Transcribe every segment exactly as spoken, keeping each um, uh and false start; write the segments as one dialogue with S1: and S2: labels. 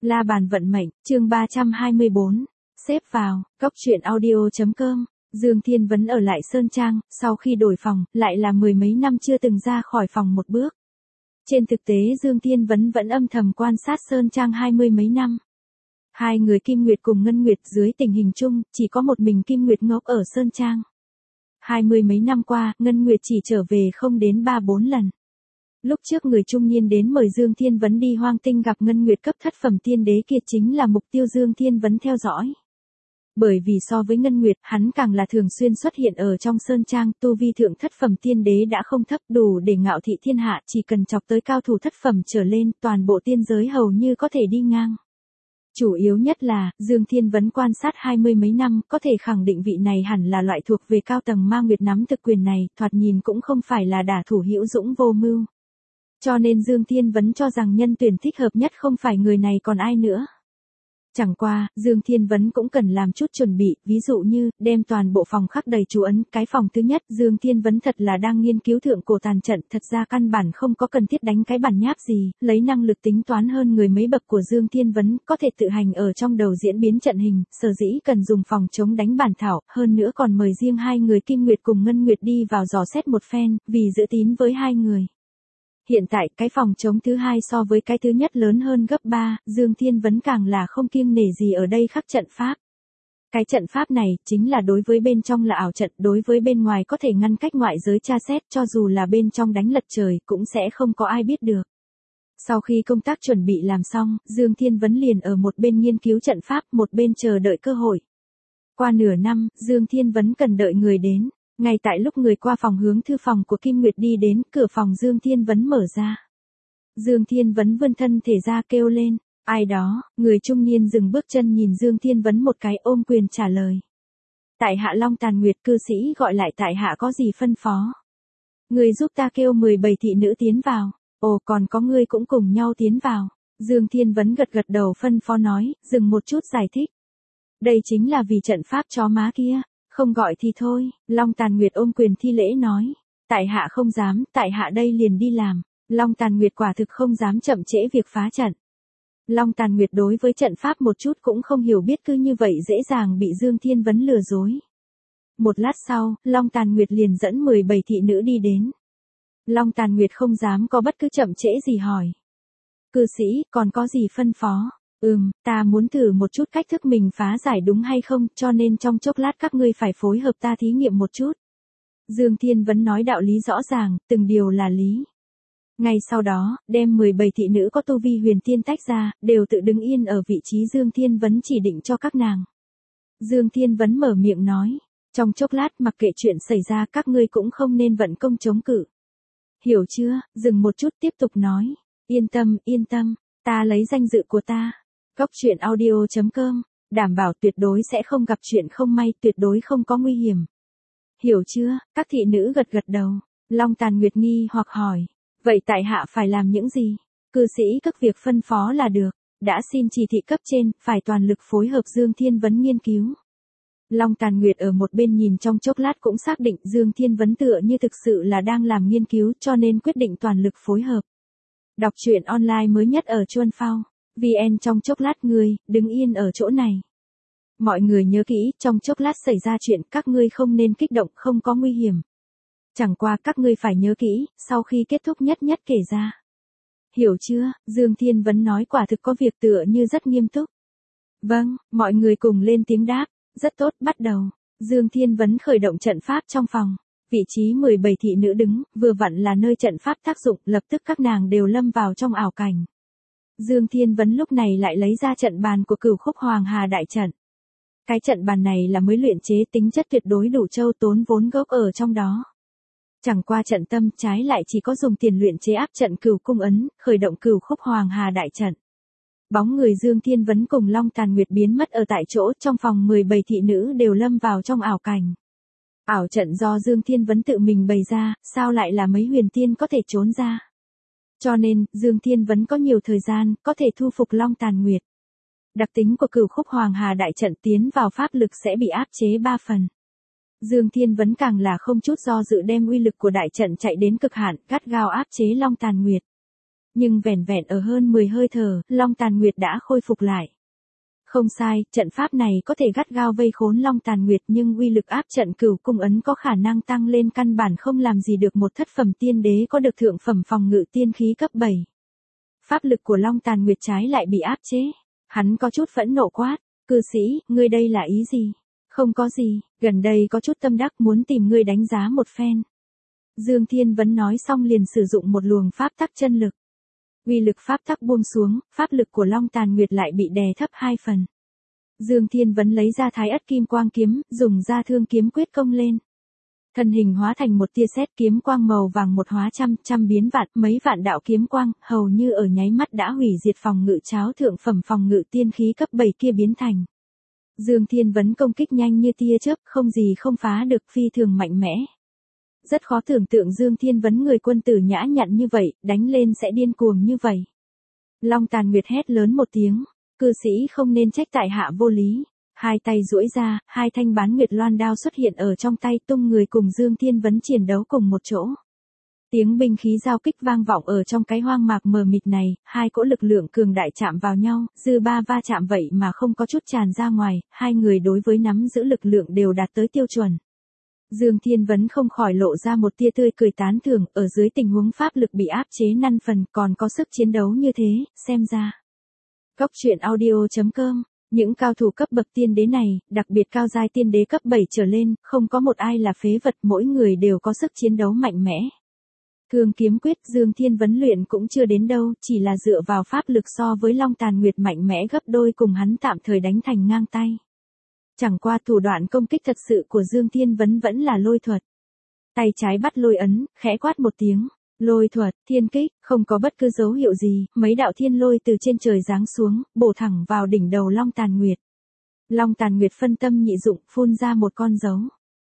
S1: La bàn vận mệnh, chương ba trăm hai mươi bốn. Xếp vào, cốc truyện audio.com. Dương Thiên Vấn ở lại Sơn Trang, sau khi đổi phòng, lại là mười mấy năm chưa từng ra khỏi phòng một bước. Trên thực tế Dương Thiên Vấn vẫn âm thầm quan sát Sơn Trang hai mươi mấy năm. Hai người Kim Nguyệt cùng Ngân Nguyệt dưới tình hình chung, chỉ có một mình Kim Nguyệt ngốc ở Sơn Trang. Hai mươi mấy năm qua, Ngân Nguyệt chỉ trở về không đến ba bốn lần. Lúc trước người trung niên đến mời Dương Thiên Vấn đi Hoang Tinh gặp Ngân Nguyệt cấp thất phẩm tiên đế kia chính là mục tiêu Dương Thiên Vấn theo dõi. Bởi vì so với Ngân Nguyệt, hắn càng là thường xuyên xuất hiện ở trong Sơn Trang, tu vi thượng thất phẩm tiên đế đã không thấp đủ để ngạo thị thiên hạ, chỉ cần chọc tới cao thủ thất phẩm trở lên, toàn bộ tiên giới hầu như có thể đi ngang. Chủ yếu nhất là, Dương Thiên Vấn quan sát hai mươi mấy năm, có thể khẳng định vị này hẳn là loại thuộc về cao tầng ma nguyệt nắm thực quyền này, thoạt nhìn cũng không phải là đả thủ hữu dũng vô mưu. Cho nên Dương Thiên Vấn cho rằng nhân tuyển thích hợp nhất không phải người này còn ai nữa. Chẳng qua, Dương Thiên Vấn cũng cần làm chút chuẩn bị, ví dụ như, đem toàn bộ phòng khắc đầy chú ấn, cái phòng thứ nhất, Dương Thiên Vấn thật là đang nghiên cứu thượng cổ tàn trận, thật ra căn bản không có cần thiết đánh cái bản nháp gì, lấy năng lực tính toán hơn người mấy bậc của Dương Thiên Vấn, có thể tự hành ở trong đầu diễn biến trận hình, sở dĩ cần dùng phòng chống đánh bản thảo, hơn nữa còn mời riêng hai người Kim Nguyệt cùng Ngân Nguyệt đi vào dò xét một phen, vì giữ tín với hai người. Hiện tại, cái phòng chống thứ hai so với cái thứ nhất lớn hơn gấp ba, Dương Thiên Vấn càng là không kiêng nể gì ở đây khắc trận pháp. Cái trận pháp này, chính là đối với bên trong là ảo trận, đối với bên ngoài có thể ngăn cách ngoại giới tra xét, cho dù là bên trong đánh lật trời, cũng sẽ không có ai biết được. Sau khi công tác chuẩn bị làm xong, Dương Thiên Vấn liền ở một bên nghiên cứu trận pháp, một bên chờ đợi cơ hội. Qua nửa năm, Dương Thiên Vấn cần đợi người đến. Ngay tại lúc người qua phòng hướng thư phòng của Kim Nguyệt đi đến, cửa phòng Dương Thiên Vấn mở ra. Dương Thiên Vấn vươn thân thể ra kêu lên, ai đó, người trung niên dừng bước chân nhìn Dương Thiên Vấn một cái ôm quyền trả lời. Tại hạ Long Tàn Nguyệt cư sĩ gọi lại tại hạ có gì phân phó. Người giúp ta kêu mười bảy thị nữ tiến vào, ồ còn có người cũng cùng nhau tiến vào. Dương Thiên Vấn gật gật đầu phân phó nói, dừng một chút giải thích. Đây chính là vì trận pháp chó má kia. Không gọi thì thôi, Long Tàn Nguyệt ôm quyền thi lễ nói. Tại hạ không dám, tại hạ đây liền đi làm. Long Tàn Nguyệt quả thực không dám chậm trễ việc phá trận. Long Tàn Nguyệt đối với trận pháp một chút cũng không hiểu biết, cứ như vậy dễ dàng bị Dương Thiên Vấn lừa dối. Một lát sau, Long Tàn Nguyệt liền dẫn mười bảy thị nữ đi đến. Long Tàn Nguyệt không dám có bất cứ chậm trễ gì hỏi. Cư sĩ, còn có gì phân phó? Ừm, ta muốn thử một chút cách thức mình phá giải đúng hay không, cho nên trong chốc lát các ngươi phải phối hợp ta thí nghiệm một chút. Dương Thiên Vấn nói đạo lý rõ ràng, từng điều là lý. Ngay sau đó, đem mười bảy thị nữ có tu vi huyền tiên tách ra, đều tự đứng yên ở vị trí Dương Thiên Vấn chỉ định cho các nàng. Dương Thiên Vấn mở miệng nói, trong chốc lát mặc kệ chuyện xảy ra các ngươi cũng không nên vận công chống cự. Hiểu chưa? Dừng một chút tiếp tục nói, yên tâm, yên tâm, ta lấy danh dự của ta. Cốc truyện audio.com, đảm bảo tuyệt đối sẽ không gặp chuyện không may, tuyệt đối không có nguy hiểm. Hiểu chưa? Các thị nữ gật gật đầu. Long Tàn Nguyệt nghi hoặc hỏi, vậy tại hạ phải làm những gì? Cư sĩ các việc phân phó là được, đã xin chỉ thị cấp trên, phải toàn lực phối hợp Dương Thiên Vấn nghiên cứu. Long Tàn Nguyệt ở một bên nhìn trong chốc lát cũng xác định Dương Thiên Vấn tựa như thực sự là đang làm nghiên cứu, cho nên quyết định toàn lực phối hợp. Đọc truyện online mới nhất ở Chuan Phao. vê en trong chốc lát ngươi, đứng yên ở chỗ này. Mọi người nhớ kỹ, trong chốc lát xảy ra chuyện các ngươi không nên kích động, không có nguy hiểm. Chẳng qua các ngươi phải nhớ kỹ, sau khi kết thúc nhất nhất kể ra. Hiểu chưa? Dương Thiên Vấn nói quả thực có việc tựa như rất nghiêm túc. Vâng, mọi người cùng lên tiếng đáp, rất tốt, bắt đầu. Dương Thiên Vấn khởi động trận pháp trong phòng. Vị trí mười bảy thị nữ đứng, vừa vặn là nơi trận pháp tác dụng, lập tức các nàng đều lâm vào trong ảo cảnh. Dương Thiên Vấn lúc này lại lấy ra trận bàn của Cửu Khúc Hoàng Hà đại trận. Cái trận bàn này là mới luyện chế, tính chất tuyệt đối đủ châu tốn vốn gốc ở trong đó. Chẳng qua trận tâm trái lại chỉ có dùng tiền luyện chế áp trận Cửu Cung ấn, khởi động Cửu Khúc Hoàng Hà đại trận. Bóng người Dương Thiên Vấn cùng Long Tàn Nguyệt biến mất ở tại chỗ, trong phòng mười bảy thị nữ đều lâm vào trong ảo cảnh. Ảo trận do Dương Thiên Vấn tự mình bày ra, sao lại là mấy huyền tiên có thể trốn ra? Cho nên, Dương Thiên Vấn có nhiều thời gian, có thể thu phục Long Tàn Nguyệt. Đặc tính của Cửu Khúc Hoàng Hà đại trận tiến vào pháp lực sẽ bị áp chế ba phần. Dương Thiên Vấn càng là không chút do dự đem uy lực của đại trận chạy đến cực hạn, gắt gao áp chế Long Tàn Nguyệt. Nhưng vẻn vẹn ở hơn mười hơi thở, Long Tàn Nguyệt đã khôi phục lại. Không sai, trận pháp này có thể gắt gao vây khốn Long Tàn Nguyệt nhưng uy lực áp trận Cửu Cung ấn có khả năng tăng lên căn bản không làm gì được một thất phẩm tiên đế có được thượng phẩm phòng ngự tiên khí cấp bảy. Pháp lực của Long Tàn Nguyệt trái lại bị áp chế. Hắn có chút phẫn nộ quát, cư sĩ, ngươi đây là ý gì? Không có gì, gần đây có chút tâm đắc muốn tìm ngươi đánh giá một phen. Dương Thiên Vấn nói xong liền sử dụng một luồng pháp tắc chân lực. Uy lực pháp tắc buông xuống, pháp lực của Long Tàn Nguyệt lại bị đè thấp hai phần. Dương Thiên Vấn lấy ra Thái Ất Kim Quang kiếm, dùng ra Thương Kiếm Quyết công lên. Thân hình hóa thành một tia sét, kiếm quang màu vàng một hóa trăm, trăm biến vạn, mấy vạn đạo kiếm quang, hầu như ở nháy mắt đã hủy diệt phòng ngự cháo thượng phẩm phòng ngự tiên khí cấp bảy kia biến thành. Dương Thiên Vấn công kích nhanh như tia chớp, không gì không phá được, phi thường mạnh mẽ. Rất khó tưởng tượng Dương Thiên Vấn người quân tử nhã nhặn như vậy, đánh lên sẽ điên cuồng như vậy. Long Tàn Nguyệt hét lớn một tiếng, cư sĩ không nên trách tại hạ vô lý. Hai tay duỗi ra, hai thanh bán nguyệt loan đao xuất hiện ở trong tay, tung người cùng Dương Thiên Vấn chiến đấu cùng một chỗ. Tiếng binh khí giao kích vang vọng ở trong cái hoang mạc mờ mịt này, hai cỗ lực lượng cường đại chạm vào nhau, dư ba va chạm vậy mà không có chút tràn ra ngoài, hai người đối với nắm giữ lực lượng đều đạt tới tiêu chuẩn. Dương Thiên Vấn không khỏi lộ ra một tia tươi cười tán thưởng, ở dưới tình huống pháp lực bị áp chế năn phần còn có sức chiến đấu như thế, xem ra. Góc truyện audio chấm com. Những cao thủ cấp bậc tiên đế này, đặc biệt cao giai tiên đế cấp bảy trở lên, không có một ai là phế vật, mỗi người đều có sức chiến đấu mạnh mẽ. Thương Kiếm Quyết Dương Thiên Vấn luyện cũng chưa đến đâu, chỉ là dựa vào pháp lực so với Long Tàn Nguyệt mạnh mẽ gấp đôi cùng hắn tạm thời đánh thành ngang tay. Chẳng qua thủ đoạn công kích thật sự của Dương Thiên Vấn vẫn là lôi thuật. Tay trái bắt lôi ấn, khẽ quát một tiếng. Lôi thuật, thiên kích, không có bất cứ dấu hiệu gì, mấy đạo thiên lôi từ trên trời giáng xuống, bổ thẳng vào đỉnh đầu Long Tàn Nguyệt. Long Tàn Nguyệt phân tâm nhị dụng, phun ra một con dấu.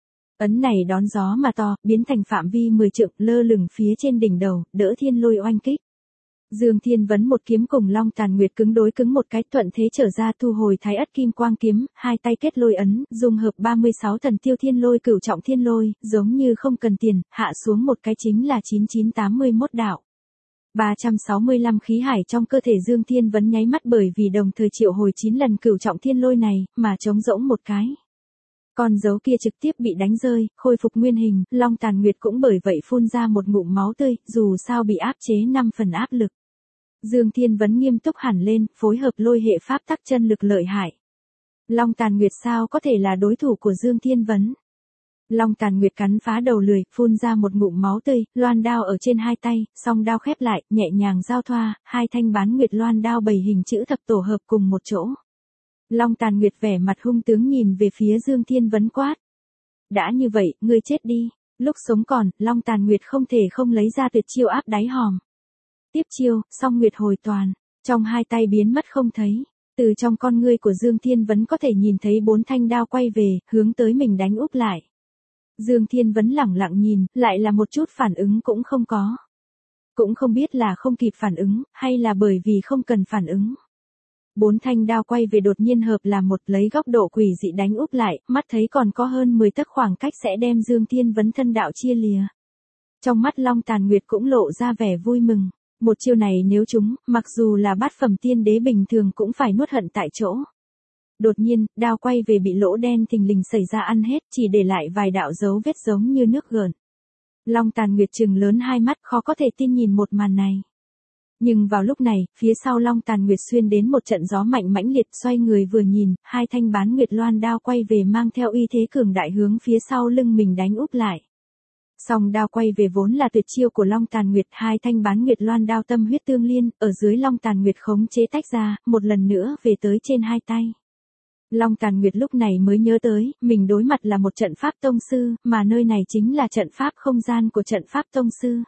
S1: Ấn này đón gió mà to, biến thành phạm vi mười trượng, lơ lửng phía trên đỉnh đầu, đỡ thiên lôi oanh kích. Dương Thiên Vấn một kiếm cùng Long Tàn Nguyệt cứng đối cứng một cái, thuận thế trở ra thu hồi Thái Ất Kim Quang kiếm, hai tay kết lôi ấn, dung hợp ba mươi sáu thần tiêu thiên lôi cửu trọng thiên lôi, giống như không cần tiền, hạ xuống một cái chính là chín chín tám mươi mốt đạo. ba trăm sáu mươi lăm khí hải trong cơ thể Dương Thiên Vấn nháy mắt bởi vì đồng thời triệu hồi chín lần cửu trọng thiên lôi này, mà trống rỗng một cái. Con dấu kia trực tiếp bị đánh rơi, khôi phục nguyên hình, Long Tàn Nguyệt cũng bởi vậy phun ra một ngụm máu tươi, dù sao bị áp chế năm phần áp lực. Dương Thiên Vấn nghiêm túc hẳn lên, phối hợp lôi hệ pháp tắc chân lực lợi hại. Long Tàn Nguyệt sao có thể là đối thủ của Dương Thiên Vấn? Long Tàn Nguyệt cắn phá đầu lười, phun ra một ngụm máu tươi, loan đao ở trên hai tay, song đao khép lại, nhẹ nhàng giao thoa, hai thanh bán nguyệt loan đao bảy hình chữ thập tổ hợp cùng một chỗ. Long Tàn Nguyệt vẻ mặt hung tướng nhìn về phía Dương Thiên Vấn quát. Đã như vậy, ngươi chết đi. Lúc sống còn, Long Tàn Nguyệt không thể không lấy ra tuyệt chiêu áp đáy hòm. Tiếp chiêu, song nguyệt hồi toàn, trong hai tay biến mất không thấy. Từ trong con ngươi của Dương Thiên Vấn có thể nhìn thấy bốn thanh đao quay về, hướng tới mình đánh úp lại. Dương Thiên Vấn lẳng lặng nhìn, lại là một chút phản ứng cũng không có. Cũng không biết là không kịp phản ứng, hay là bởi vì không cần phản ứng. Bốn thanh đao quay về đột nhiên hợp là một, lấy góc độ quỷ dị đánh úp lại, mắt thấy còn có hơn mười tấc khoảng cách sẽ đem Dương Thiên Vấn thân đạo chia lìa. Trong mắt Long Tàn Nguyệt cũng lộ ra vẻ vui mừng. Một chiêu này nếu trúng, mặc dù là bát phẩm tiên đế bình thường cũng phải nuốt hận tại chỗ. Đột nhiên, đao quay về bị lỗ đen thình lình xảy ra ăn hết, chỉ để lại vài đạo dấu vết giống như nước gợn. Long Tàn Nguyệt trừng lớn hai mắt, khó có thể tin nhìn một màn này. Nhưng vào lúc này, phía sau Long Tàn Nguyệt xuyên đến một trận gió mạnh mãnh liệt, xoay người vừa nhìn, hai thanh bán nguyệt loan đao quay về mang theo uy thế cường đại hướng phía sau lưng mình đánh úp lại. Song đao quay về vốn là tuyệt chiêu của Long Tàn Nguyệt, hai thanh bán nguyệt loan đao tâm huyết tương liên, ở dưới Long Tàn Nguyệt khống chế tách ra, một lần nữa về tới trên hai tay. Long Tàn Nguyệt lúc này mới nhớ tới, mình đối mặt là một trận pháp tông sư, mà nơi này chính là trận pháp không gian của trận pháp tông sư.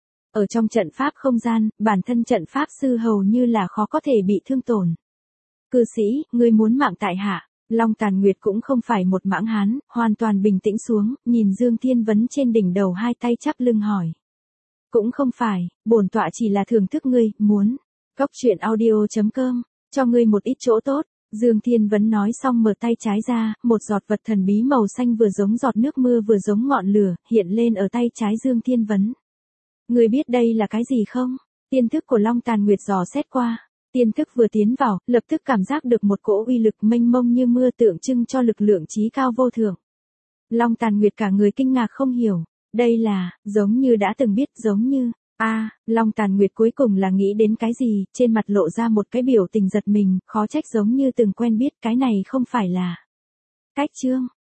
S1: Ở trong trận pháp không gian, bản thân trận pháp sư hầu như là khó có thể bị thương tổn. Cư sĩ, ngươi muốn mạng tại hạ. Long Tàn Nguyệt cũng không phải một mãng hán, hoàn toàn bình tĩnh xuống, nhìn Dương Thiên Vấn trên đỉnh đầu hai tay chắp lưng hỏi. Cũng không phải, bổn tọa chỉ là thưởng thức ngươi, muốn. Góc truyện audio chấm com, cho ngươi một ít chỗ tốt. Dương Thiên Vấn nói xong mở tay trái ra, một giọt vật thần bí màu xanh vừa giống giọt nước mưa vừa giống ngọn lửa, hiện lên ở tay trái Dương Thiên Vấn. Ngươi biết đây là cái gì không? Tiên thức của Long Tàn Nguyệt dò xét qua. Tiên thức vừa tiến vào, lập tức cảm giác được một cỗ uy lực mênh mông như mưa tượng trưng cho lực lượng trí cao vô thượng. Long Tàn Nguyệt cả người kinh ngạc không hiểu. Đây là, giống như đã từng biết, giống như, a à, Long Tàn Nguyệt cuối cùng là nghĩ đến cái gì, trên mặt lộ ra một cái biểu tình giật mình, khó trách giống như từng quen biết, cái này không phải là. Cách chương,